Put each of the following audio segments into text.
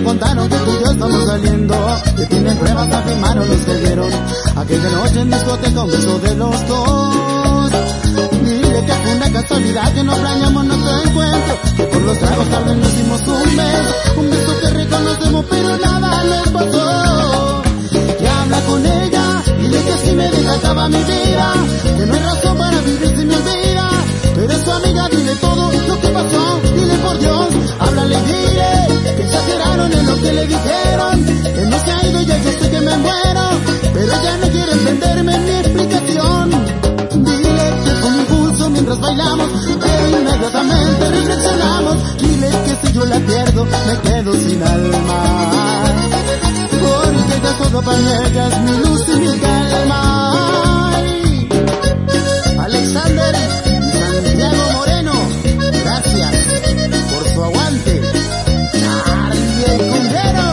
contaron que tú y yo estamos saliendo, que tienen pruebas, afirmaron los que vieron aquella noche en discoteca un beso de los dos. Dile que fue una casualidad, que no planeamos nuestro encuentro, que por los tragos tal vez nos dimos un beso que reconocemos pero nada les pasó. Y habla con ella, dile que si me deja acaba mi vida, que no hay razón para vivir si me olvida. Tú eres tu amiga, dile todo lo que pasó, dile por Dios, háblale y dile que exageraron en lo que le dijeron, que no se ha ido y yo sé que me muero, pero ella no quiere entenderme mi explicación. Dile que fue un impulso mientras bailamos, pero inmediatamente reflexionamos. Dile que si yo la pierdo me quedo sin alma, porque ella todo para mí, ella es mi luz y mi calma. Ay, Alexander y Santiago Moreno, gracias por su aguante. Charlie el Cundero.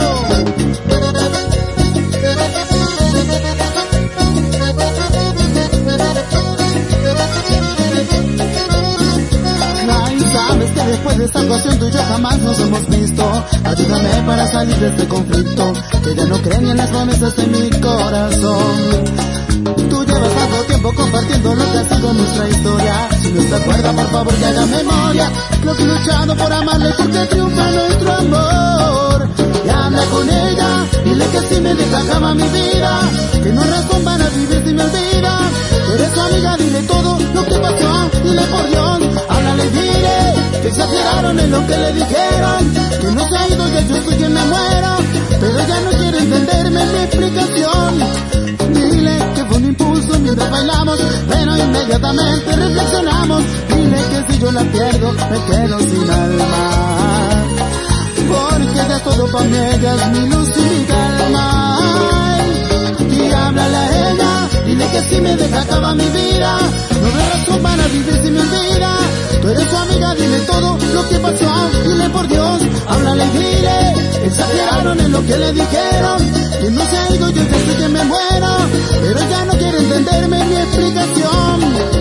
Sabes que después de esta ocasión tú y yo jamás nos hemos visto. Ayúdame para salir de este conflicto, que ya no cree ni en las promesas de mi corazón. Tú llevas tanto tiempo compartiendo lo que ha sido nuestra historia. Si no te acuerdas, por favor que haga memoria lo que he luchado por amarle, porque triunfa nuestro amor. Y habla con ella, dile que si me deja acaba mi vida, que no hay razón para vivir si me olvida. Eres su amiga, dile todo lo que pasó, dile por Dios, háblale y dile que exageraron en lo que le dijeron, que no se ha ido y yo soy quien me muero, pero ella no quiere entenderme mi explicación. Dile que fue un impulso mientras bailamos, pero inmediatamente reflexionamos. Dile que si yo la pierdo me quedo sin alma, porque ella es todo para mí, ella es mi luz y mi calma. Y háblale a ella, dile que si me deja acaba mi vida, no hay razón para vivir si me olvida. Tú eres su amiga, dile todo lo que pasó, dile por Dios, háblale y dile, exageraron en lo que le dijeron, que no se ha ido, yo ya sé que me muero, pero ella no quiere entenderme mi explicación.